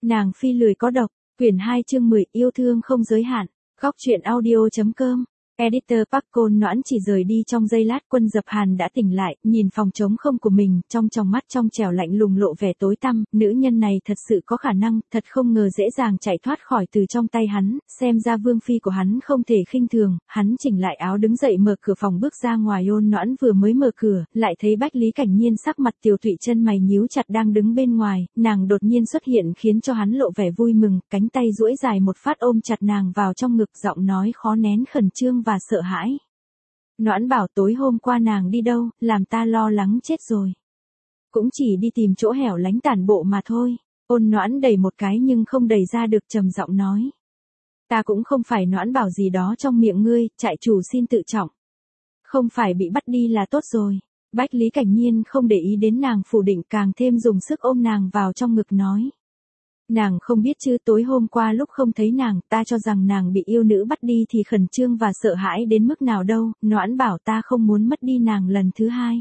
Nàng phi lười có độc, quyển 2 chương 10, yêu thương không giới hạn. Góc truyện audio.com. Editor Park Côn Noãn chỉ rời đi trong giây lát. Quân Dập Hàn đã tỉnh lại, nhìn phòng trống không của mình, trong tròng mắt trong trẻo lạnh lùng lộ vẻ tối tăm. Nữ nhân này thật sự có khả năng, thật không ngờ dễ dàng chạy thoát khỏi từ trong tay hắn. Xem ra vương phi của hắn không thể khinh thường. Hắn chỉnh lại áo đứng dậy mở cửa phòng bước ra ngoài. Ôn Noãn vừa mới mở cửa, lại thấy Bách Lý Cảnh Nhiên sắc mặt tiều tụy, chân mày nhíu chặt đang đứng bên ngoài. Nàng đột nhiên xuất hiện khiến cho hắn lộ vẻ vui mừng, cánh tay duỗi dài một phát ôm chặt nàng vào trong ngực, giọng nói khó nén khẩn trương và sợ hãi. Noãn bảo tối hôm qua nàng đi đâu, làm ta lo lắng chết rồi. Cũng chỉ đi tìm chỗ hẻo lánh tản bộ mà thôi. Ôn Noãn đẩy một cái nhưng không đẩy ra được, trầm giọng nói. Ta cũng không phải Noãn bảo gì đó trong miệng ngươi, trại chủ xin tự trọng. Không phải bị bắt đi là tốt rồi. Bách Lý Cảnh Nhiên không để ý đến nàng phủ định, càng thêm dùng sức ôm nàng vào trong ngực nói. Nàng không biết chứ, tối hôm qua lúc không thấy nàng, ta cho rằng nàng bị yêu nữ bắt đi thì khẩn trương và sợ hãi đến mức nào đâu. Noãn bảo ta không muốn mất đi nàng lần thứ hai.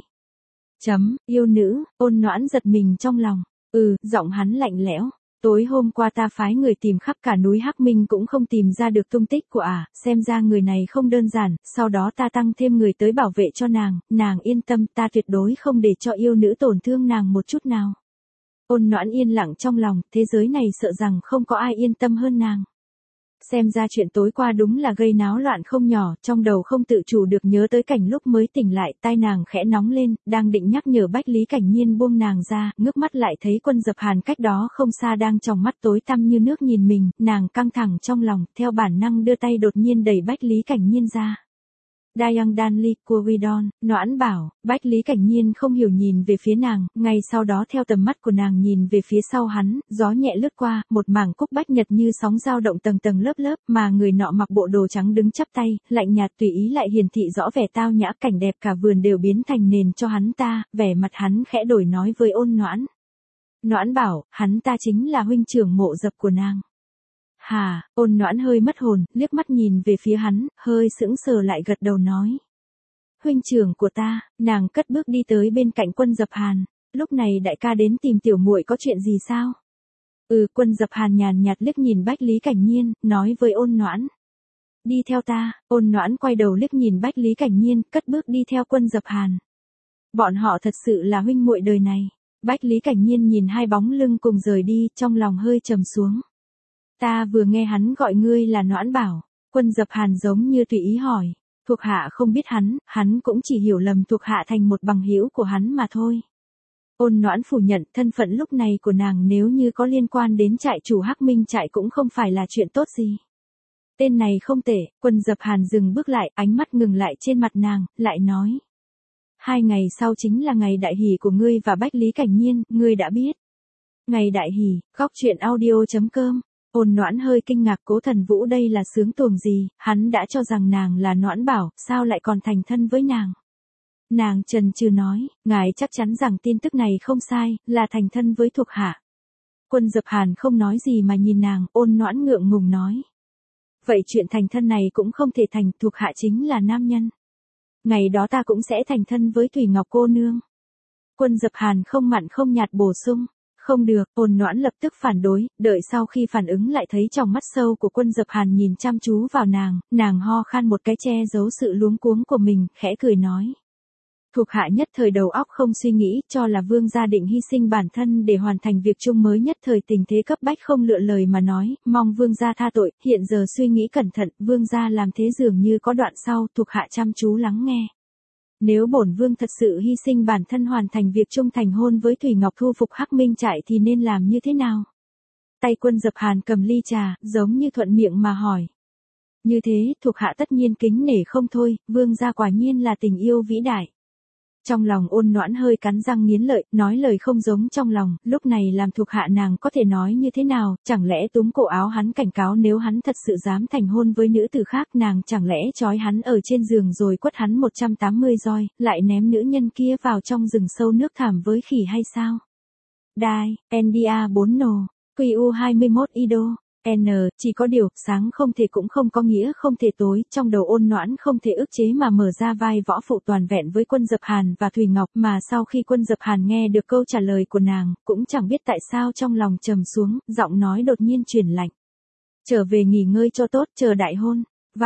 Yêu nữ. Ôn Noãn giật mình trong lòng. Giọng hắn lạnh lẽo. Tối hôm qua ta phái người tìm khắp cả núi Hắc Minh cũng không tìm ra được tung tích của xem ra người này không đơn giản. Sau đó ta tăng thêm người tới bảo vệ cho nàng yên tâm, ta tuyệt đối không để cho yêu nữ tổn thương nàng một chút nào. Ôn Noãn yên lặng trong lòng, thế giới này sợ rằng không có ai yên tâm hơn nàng. Xem ra chuyện tối qua đúng là gây náo loạn không nhỏ, trong đầu không tự chủ được nhớ tới cảnh lúc mới tỉnh lại, tai nàng khẽ nóng lên, đang định nhắc nhở Bách Lý Cảnh Nhiên buông nàng ra, ngước mắt lại thấy Quân Dập Hàn cách đó không xa đang tròng mắt tối tăm như nước nhìn mình, nàng căng thẳng trong lòng, theo bản năng đưa tay đột nhiên đẩy Bách Lý Cảnh Nhiên ra. Dayang Danli Kuridon, Noãn bảo. Bách Lý Cảnh Nhiên không hiểu nhìn về phía nàng, ngay sau đó theo tầm mắt của nàng nhìn về phía sau hắn, gió nhẹ lướt qua, một mảng cúc bách nhật như sóng dao động tầng tầng lớp lớp, mà người nọ mặc bộ đồ trắng đứng chắp tay, lạnh nhạt tùy ý lại hiển thị rõ vẻ tao nhã, cảnh đẹp cả vườn đều biến thành nền cho hắn ta, vẻ mặt hắn khẽ đổi nói với Ôn Noãn. Noãn bảo, hắn ta chính là huynh trưởng Mộ Dập của nàng. Hà. Ôn Noãn hơi mất hồn, liếc mắt nhìn về phía hắn, hơi sững sờ lại gật đầu nói. Huynh trưởng của ta. Nàng cất bước đi tới bên cạnh Quân Dập Hàn. Lúc này đại ca đến tìm tiểu muội có chuyện gì sao? Quân Dập Hàn nhàn nhạt liếc nhìn Bách Lý Cảnh Nhiên, nói với Ôn Noãn. Đi theo ta. Ôn Noãn quay đầu liếc nhìn Bách Lý Cảnh Nhiên, cất bước đi theo Quân Dập Hàn. Bọn họ thật sự là huynh muội đời này. Bách Lý Cảnh Nhiên nhìn hai bóng lưng cùng rời đi, trong lòng hơi trầm xuống. Ta vừa nghe hắn gọi ngươi là Noãn bảo. Quân Dập Hàn giống như tùy ý hỏi. Thuộc hạ không biết hắn cũng chỉ hiểu lầm thuộc hạ thành một bằng hữu của hắn mà thôi. Ôn Noãn phủ nhận, thân phận lúc này của nàng nếu như có liên quan đến trại chủ Hắc Minh trại cũng không phải là chuyện tốt gì. Tên này không tệ. Quân Dập Hàn dừng bước lại, ánh mắt ngừng lại trên mặt nàng, lại nói. 2 ngày sau chính là ngày đại hỷ của ngươi và Bách Lý Cảnh Nhiên, ngươi đã biết. Ngày đại hỷ. Góc truyện audio.com. Ôn Noãn hơi kinh ngạc, Cố Thần Vũ đây là sướng tuồng gì, hắn đã cho rằng nàng là Noãn bảo, sao lại còn thành thân với nàng. Nàng chần chừ nói, ngài chắc chắn rằng tin tức này không sai, là thành thân với thuộc hạ. Quân Dập Hàn không nói gì mà nhìn nàng, Ôn Noãn ngượng ngùng nói. Vậy chuyện thành thân này cũng không thể thành, thuộc hạ chính là nam nhân. Ngày đó ta cũng sẽ thành thân với Thủy Ngọc cô nương. Quân Dập Hàn không mặn không nhạt bổ sung. Không được. Ôn Noãn lập tức phản đối, đợi sau khi phản ứng lại thấy trong mắt sâu của Quân Dập Hàn nhìn chăm chú vào nàng ho khan một cái che giấu sự luống cuống của mình, khẽ cười nói. Thuộc hạ nhất thời đầu óc không suy nghĩ, cho là vương gia định hy sinh bản thân để hoàn thành việc chung, mới nhất thời tình thế cấp bách không lựa lời mà nói, mong vương gia tha tội. Hiện giờ suy nghĩ cẩn thận, vương gia làm thế dường như có đoạn sau, thuộc hạ chăm chú lắng nghe. Nếu bổn vương thật sự hy sinh bản thân hoàn thành việc chung thành hôn với Thủy Ngọc, thu phục Hắc Minh trại thì nên làm như thế nào? Tay Quân Dập Hàn cầm ly trà, giống như thuận miệng mà hỏi. Như thế, thuộc hạ tất nhiên kính nể không thôi, vương gia quả nhiên là tình yêu vĩ đại. Trong lòng Ôn Noãn hơi cắn răng nghiến lợi, nói lời không giống trong lòng, lúc này làm thuộc hạ nàng có thể nói như thế nào, chẳng lẽ túm cổ áo hắn cảnh cáo nếu hắn thật sự dám thành hôn với nữ tử khác, nàng chẳng lẽ trói hắn ở trên giường rồi quất hắn 180 roi, lại ném nữ nhân kia vào trong rừng sâu nước thảm với khỉ hay sao? Đai, NDA 4 nồ, QU21 IDO. Chỉ có điều, sáng không thể cũng không có nghĩa không thể tối, trong đầu Ôn Noãn không thể ức chế mà mở ra vai võ phụ toàn vẹn với Quân Dập Hàn và Thùy Ngọc, mà sau khi Quân Dập Hàn nghe được câu trả lời của nàng, cũng chẳng biết tại sao trong lòng trầm xuống, giọng nói đột nhiên chuyển lạnh. Trở về nghỉ ngơi cho tốt, chờ đại hôn.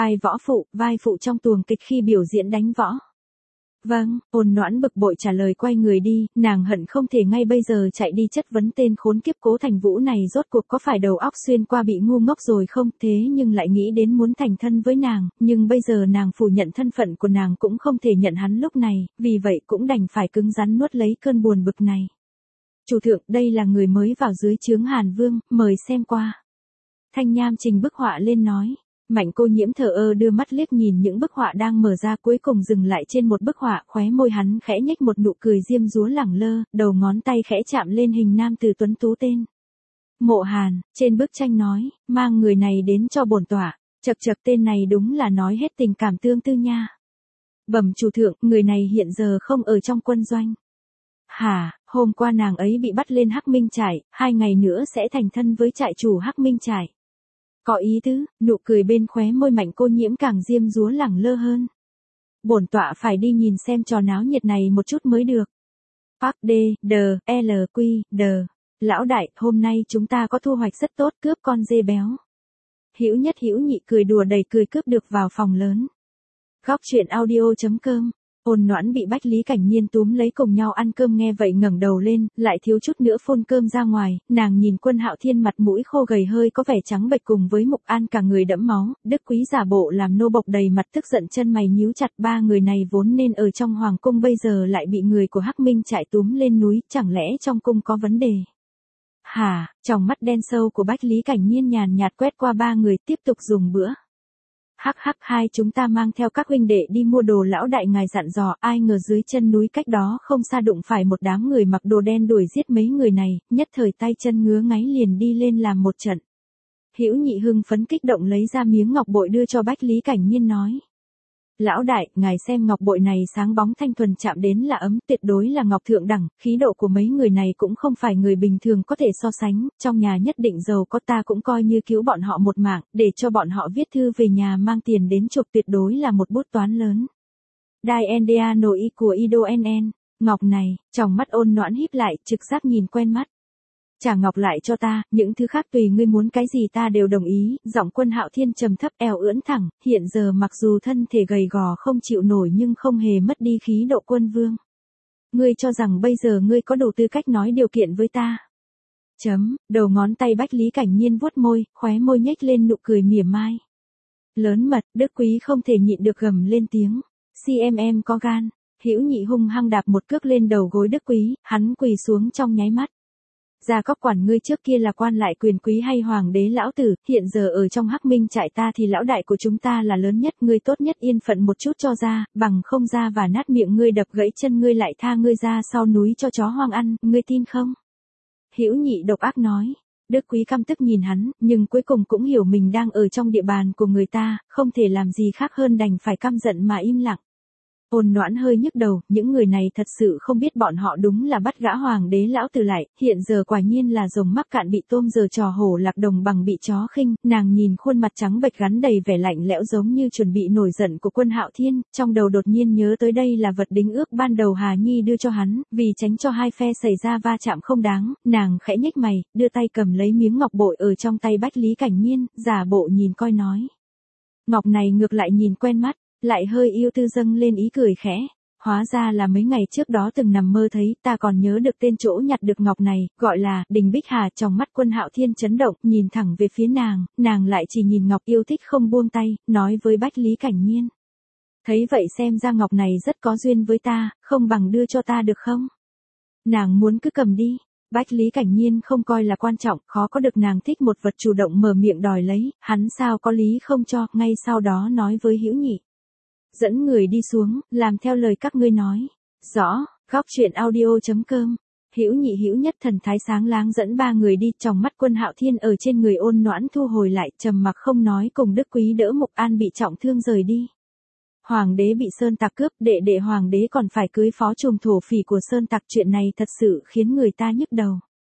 Vai phụ trong tuồng kịch khi biểu diễn đánh võ. Vâng, Ôn Noãn bực bội trả lời quay người đi, nàng hận không thể ngay bây giờ chạy đi chất vấn tên khốn kiếp Cố Thành Vũ này rốt cuộc có phải đầu óc xuyên qua bị ngu ngốc rồi không, thế nhưng lại nghĩ đến muốn thành thân với nàng, nhưng bây giờ nàng phủ nhận thân phận của nàng cũng không thể nhận hắn lúc này, vì vậy cũng đành phải cứng rắn nuốt lấy cơn buồn bực này. Chủ thượng, đây là người mới vào dưới trướng Hàn Vương, mời xem qua. Thanh Nham trình bức họa lên nói. Mạnh Cô Nhiễm thờ ơ đưa mắt liếc nhìn những bức họa đang mở ra, cuối cùng dừng lại trên một bức họa, khóe môi hắn khẽ nhếch một nụ cười diêm dúa lẳng lơ, đầu ngón tay khẽ chạm lên hình nam tử tuấn tú tên Mộ Hàn, trên bức tranh nói, mang người này đến cho bổn tọa. Chậc chậc, tên này đúng là nói hết tình cảm tương tư nha. Bẩm chủ thượng, người này hiện giờ không ở trong quân doanh. Hả, hôm qua nàng ấy bị bắt lên Hắc Minh Trại, 2 ngày nữa sẽ thành thân với trại chủ Hắc Minh Trại. Có ý tứ, nụ cười bên khóe môi Mạnh Cô Nhiễm càng diêm dúa lẳng lơ hơn. Bổn tọa phải đi nhìn xem trò náo nhiệt này một chút mới được. Park D, D, L, Q, D. Lão đại, hôm nay chúng ta có thu hoạch rất tốt, cướp con dê béo. Hữu Nhất Hữu Nhị cười đùa đầy cười cướp được vào phòng lớn. Góc truyện audio.com. Ôn Noãn bị Bách Lý Cảnh Nhiên túm lấy cùng nhau ăn cơm, nghe vậy ngẩng đầu lên, lại thiếu chút nữa phun cơm ra ngoài, nàng nhìn Quân Hạo Thiên mặt mũi khô gầy hơi có vẻ trắng bệch cùng với Mục An cả người đẫm máu, Đức Quý giả bộ làm nô bộc đầy mặt tức giận, chân mày nhíu chặt, ba người này vốn nên ở trong hoàng cung bây giờ lại bị người của Hắc Minh Trại túm lên núi, chẳng lẽ trong cung có vấn đề? Hả, tròng mắt đen sâu của Bách Lý Cảnh Nhiên nhàn nhạt quét qua ba người, tiếp tục dùng bữa. Hai chúng ta mang theo các huynh đệ đi mua đồ, lão đại ngài dặn dò, ai ngờ dưới chân núi cách đó không xa đụng phải một đám người mặc đồ đen đuổi giết mấy người này, nhất thời tay chân ngứa ngáy liền đi lên làm một trận. Hữu Nhị hưng phấn kích động lấy ra miếng ngọc bội đưa cho Bách Lý Cảnh Nhiên nói. Lão đại, ngài xem ngọc bội này sáng bóng thanh thuần, chạm đến là ấm, tuyệt đối là ngọc thượng đẳng, khí độ của mấy người này cũng không phải người bình thường có thể so sánh, trong nhà nhất định giàu có, ta cũng coi như cứu bọn họ một mạng, để cho bọn họ viết thư về nhà mang tiền đến chụp, tuyệt đối là một bút toán lớn. Dai Noi của Ido NN, ngọc này, tròng mắt Ôn Noãn híp lại, trực giác nhìn quen mắt. Trả ngọc lại cho ta, những thứ khác tùy ngươi muốn cái gì ta đều đồng ý. Giọng Quân Hạo Thiên trầm thấp, eo ưỡn thẳng, hiện giờ mặc dù thân thể gầy gò không chịu nổi nhưng không hề mất đi khí độ quân vương. Ngươi cho rằng bây giờ ngươi có đủ tư cách nói điều kiện với ta? Đầu ngón tay Bách Lý Cảnh Nhiên vuốt môi, khóe môi nhếch lên nụ cười mỉa mai. Lớn mật, Đức Quý không thể nhịn được gầm lên tiếng. CMM có gan. Hữu Nhị hung hăng đạp một cước lên đầu gối Đức Quý, hắn quỳ xuống trong nháy mắt. Gia Cóc quản, ngươi trước kia là quan lại quyền quý hay hoàng đế lão tử, hiện giờ ở trong Hắc Minh Trại ta thì lão đại của chúng ta là lớn nhất, ngươi tốt nhất yên phận một chút cho ra, bằng không ra và nát miệng ngươi, đập gãy chân ngươi, lại tha ngươi ra sau núi cho chó hoang ăn, ngươi tin không? Hữu Nhị độc ác nói. Đức Quý căm tức nhìn hắn, nhưng cuối cùng cũng hiểu mình đang ở trong địa bàn của người ta, không thể làm gì khác hơn đành phải căm giận mà im lặng. Ôn Noãn hơi nhức đầu, những người này thật sự không biết bọn họ đúng là bắt gã hoàng đế lão tử lại, hiện giờ quả nhiên là rồng mắc cạn bị tôm, giờ trò hổ lạc đồng bằng bị chó khinh, nàng nhìn khuôn mặt trắng bệch gắn đầy vẻ lạnh lẽo giống như chuẩn bị nổi giận của Quân Hạo Thiên, trong đầu đột nhiên nhớ tới đây là vật đính ước ban đầu Hà Nhi đưa cho hắn, vì tránh cho hai phe xảy ra va chạm không đáng, nàng khẽ nhếch mày, đưa tay cầm lấy miếng ngọc bội ở trong tay Bách Lý Cảnh Nhiên, giả bộ nhìn coi nói. Ngọc này ngược lại nhìn quen mắt. Lại hơi yêu tư dâng lên ý cười khẽ, hóa ra là mấy ngày trước đó từng nằm mơ thấy, ta còn nhớ được tên chỗ nhặt được ngọc này, gọi là Đình Bích Hà. Trong mắt Quân Hạo Thiên chấn động, nhìn thẳng về phía nàng lại chỉ nhìn ngọc yêu thích không buông tay, nói với Bách Lý Cảnh Nhiên. Thấy vậy xem ra ngọc này rất có duyên với ta, không bằng đưa cho ta được không? Nàng muốn cứ cầm đi. Bách Lý Cảnh Nhiên không coi là quan trọng, khó có được nàng thích một vật chủ động mở miệng đòi lấy, hắn sao có lý không cho, ngay sau đó nói với Hữu Nhị. Dẫn người đi xuống, làm theo lời các ngươi nói. Rõ, góc truyện audio.com. Hữu Nhị Hữu Nhất thần thái sáng láng dẫn ba người đi, trong mắt Quân Hạo Thiên ở trên người Ôn Noãn thu hồi lại, trầm mặc không nói, cùng Đức Quý đỡ Mục An bị trọng thương rời đi. Hoàng đế bị Sơn Tặc cướp, đệ hoàng đế còn phải cưới phó trùm thổ phỉ của Sơn Tặc, chuyện này thật sự khiến người ta nhức đầu.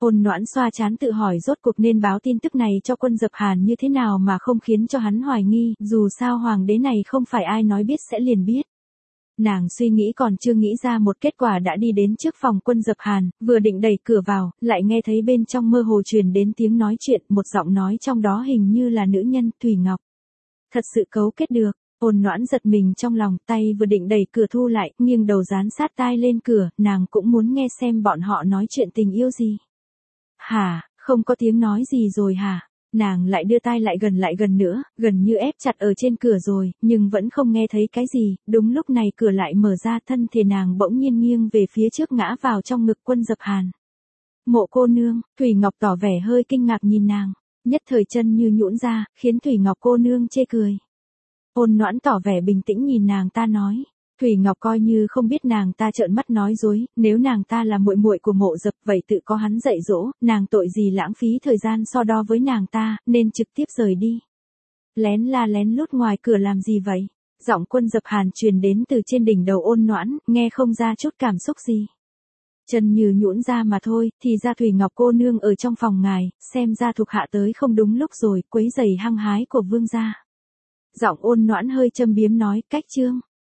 Ôn Noãn xoa trán tự hỏi rốt cuộc nên báo tin tức này cho Quân Dập Hàn như thế nào mà không khiến cho hắn hoài nghi, dù sao hoàng đế này không phải ai nói biết sẽ liền biết. Nàng suy nghĩ còn chưa nghĩ ra một kết quả đã đi đến trước phòng Quân Dập Hàn, vừa định đẩy cửa vào, lại nghe thấy bên trong mơ hồ truyền đến tiếng nói chuyện, một giọng nói trong đó hình như là nữ nhân, Thủy Ngọc. Thật sự cấu kết được. Ôn Noãn giật mình trong lòng, tay vừa định đẩy cửa thu lại, nghiêng đầu dán sát tai lên cửa, nàng cũng muốn nghe xem bọn họ nói chuyện tình yêu gì. Hả, không có tiếng nói gì rồi hả? Nàng lại đưa tai lại gần nữa, gần như ép chặt ở trên cửa rồi, nhưng vẫn không nghe thấy cái gì, đúng lúc này cửa lại mở ra, thân thể nàng bỗng nhiên nghiêng về phía trước ngã vào trong ngực Quân Dập Hàn. Mộ cô nương, Thủy Ngọc tỏ vẻ hơi kinh ngạc nhìn nàng, nhất thời chân như nhũn ra, khiến Thủy Ngọc cô nương chê cười. Ôn Noãn tỏ vẻ bình tĩnh nhìn nàng ta nói. Thủy Ngọc coi như không biết nàng ta trợn mắt nói dối, nếu nàng ta là muội muội của Mộ Dập vậy tự có hắn dạy dỗ, nàng tội gì lãng phí thời gian so đo với nàng ta, nên trực tiếp rời đi. Lén la lén lút ngoài cửa làm gì vậy? Giọng Quân Dập Hàn truyền đến từ trên đỉnh đầu Ôn Noãn, nghe không ra chút cảm xúc gì. Chân như nhũn ra mà thôi, thì ra Thủy Ngọc cô nương ở trong phòng ngài, xem ra thuộc hạ tới không đúng lúc rồi, quấy giày hăng hái của vương gia. Giọng Ôn Noãn hơi châm biếm nói, cách chương.